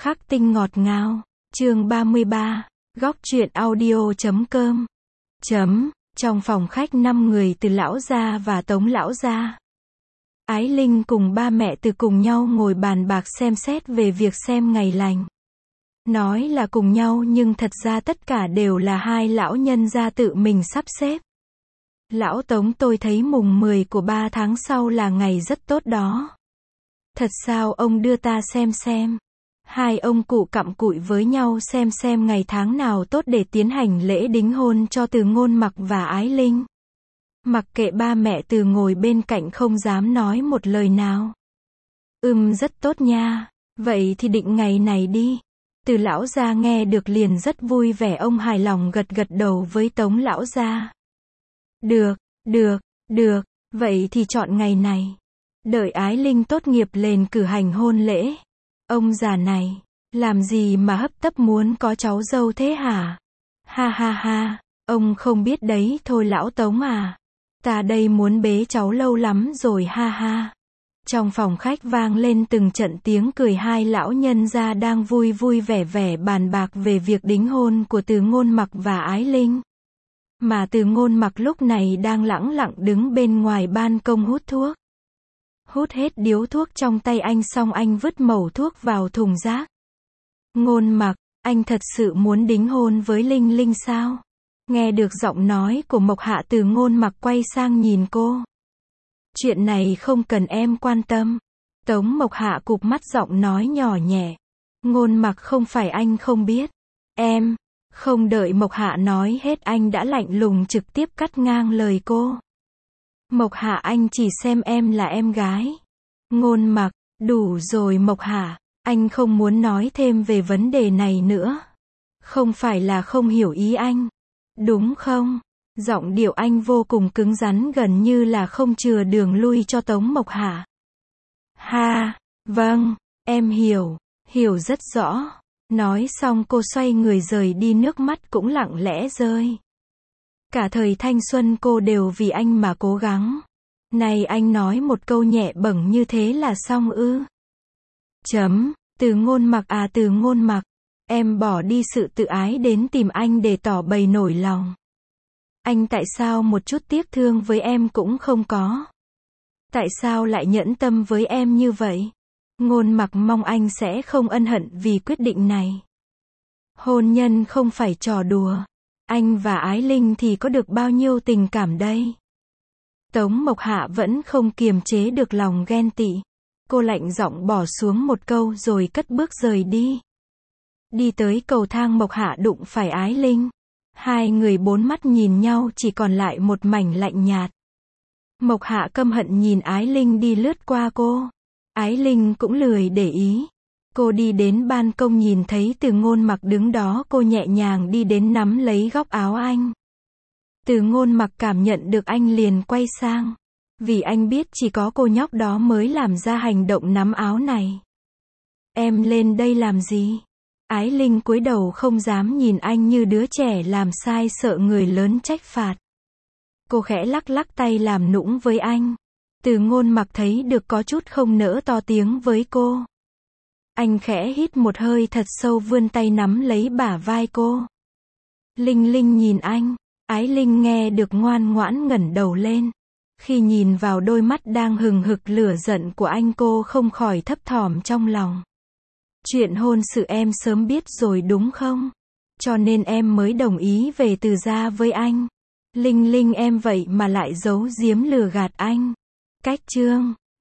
Khắc tinh ngọt ngào. Chương 33. Góc truyện audio.com. Trong phòng khách 5 người từ lão gia và Tống lão gia. Ái Linh cùng ba mẹ Từ cùng nhau ngồi bàn bạc xem xét về việc xem ngày lành. Nói là cùng nhau nhưng thật ra tất cả đều là hai lão nhân gia tự mình sắp xếp. Lão Tống, tôi thấy mùng 10 của 3 tháng sau là ngày rất tốt đó. Thật sao, ông đưa ta xem. Hai ông cụ cặm cụi với nhau xem ngày tháng nào tốt để tiến hành lễ đính hôn cho Từ Ngôn Mặc và Ái Linh. Mặc kệ ba mẹ Từ ngồi bên cạnh không dám nói một lời nào. Rất tốt nha. Vậy thì định ngày này đi. Từ lão gia nghe được liền rất vui vẻ, ông hài lòng gật đầu với Tống lão gia. Được, vậy thì chọn ngày này. Đợi Ái Linh tốt nghiệp lên cử hành hôn lễ. Ông già này, làm gì mà hấp tấp muốn có cháu dâu thế hả? Ha, ông không biết đấy thôi lão Tống à. Ta đây muốn bế cháu lâu lắm rồi ha. Trong phòng khách vang lên từng trận tiếng cười, hai lão nhân gia đang vui vẻ bàn bạc về việc đính hôn của Từ Ngôn Mặc và Ái Linh. Mà Từ Ngôn Mặc lúc này đang lẳng lặng đứng bên ngoài ban công hút thuốc. Hút hết điếu thuốc trong tay anh xong anh vứt mẩu thuốc vào thùng rác. Ngôn Mặc, anh thật sự muốn đính hôn với Linh Linh sao? Nghe được giọng nói của Mộc Hạ, Từ Ngôn Mặc quay sang nhìn cô. Chuyện này không cần em quan tâm. Tống Mộc Hạ cụp mắt giọng nói nhỏ nhẹ. Ngôn Mặc, không phải anh không biết. Em, không đợi Mộc Hạ nói hết anh đã lạnh lùng trực tiếp cắt ngang lời cô. Mộc Hạ, anh chỉ xem em là em gái. Ngôn Mặc, đủ rồi Mộc Hạ, anh không muốn nói thêm về vấn đề này nữa. Không phải là không hiểu ý anh, đúng không? Giọng điệu anh vô cùng cứng rắn, gần như là không chừa đường lui cho Tống Mộc Hạ. Ha, vâng, em hiểu rất rõ. Nói xong cô xoay người rời đi, nước mắt cũng lặng lẽ rơi. Cả thời thanh xuân cô đều vì anh mà cố gắng. Này anh nói một câu nhẹ bẫng như thế là xong ư? Từ Ngôn Mặc à, Từ Ngôn Mặc, em bỏ đi sự tự ái đến tìm anh để tỏ bày nỗi lòng. Anh tại sao một chút tiếc thương với em cũng không có? Tại sao lại nhẫn tâm với em như vậy? Ngôn Mặc mong anh sẽ không ân hận vì quyết định này. Hôn nhân không phải trò đùa. Anh và Ái Linh thì có được bao nhiêu tình cảm đây? Tống Mộc Hạ vẫn không kiềm chế được lòng ghen tị. Cô lạnh giọng bỏ xuống một câu rồi cất bước rời đi. Đi tới cầu thang, Mộc Hạ đụng phải Ái Linh. Hai người bốn mắt nhìn nhau, chỉ còn lại một mảnh lạnh nhạt. Mộc Hạ căm hận nhìn Ái Linh đi lướt qua cô. Ái Linh cũng lười để ý. Cô đi đến ban công nhìn thấy Từ Ngôn Mặc đứng đó, cô nhẹ nhàng đi đến nắm lấy góc áo anh. Từ Ngôn Mặc cảm nhận được anh liền quay sang. Vì anh biết chỉ có cô nhóc đó mới làm ra hành động nắm áo này. Em lên đây làm gì? Ái Linh cúi đầu không dám nhìn anh như đứa trẻ làm sai sợ người lớn trách phạt. Cô khẽ lắc tay làm nũng với anh. Từ Ngôn Mặc thấy được có chút không nỡ to tiếng với cô. Anh khẽ hít một hơi thật sâu, vươn tay nắm lấy bả vai cô. Linh nhìn anh. Ái Linh nghe được ngoan ngoãn ngẩng đầu lên. Khi nhìn vào đôi mắt đang hừng hực lửa giận của anh, cô không khỏi thấp thỏm trong lòng. Chuyện hôn sự em sớm biết rồi đúng không? Cho nên em mới đồng ý về Từ gia với anh. Linh em vậy mà lại giấu giếm lừa gạt anh. Cách chương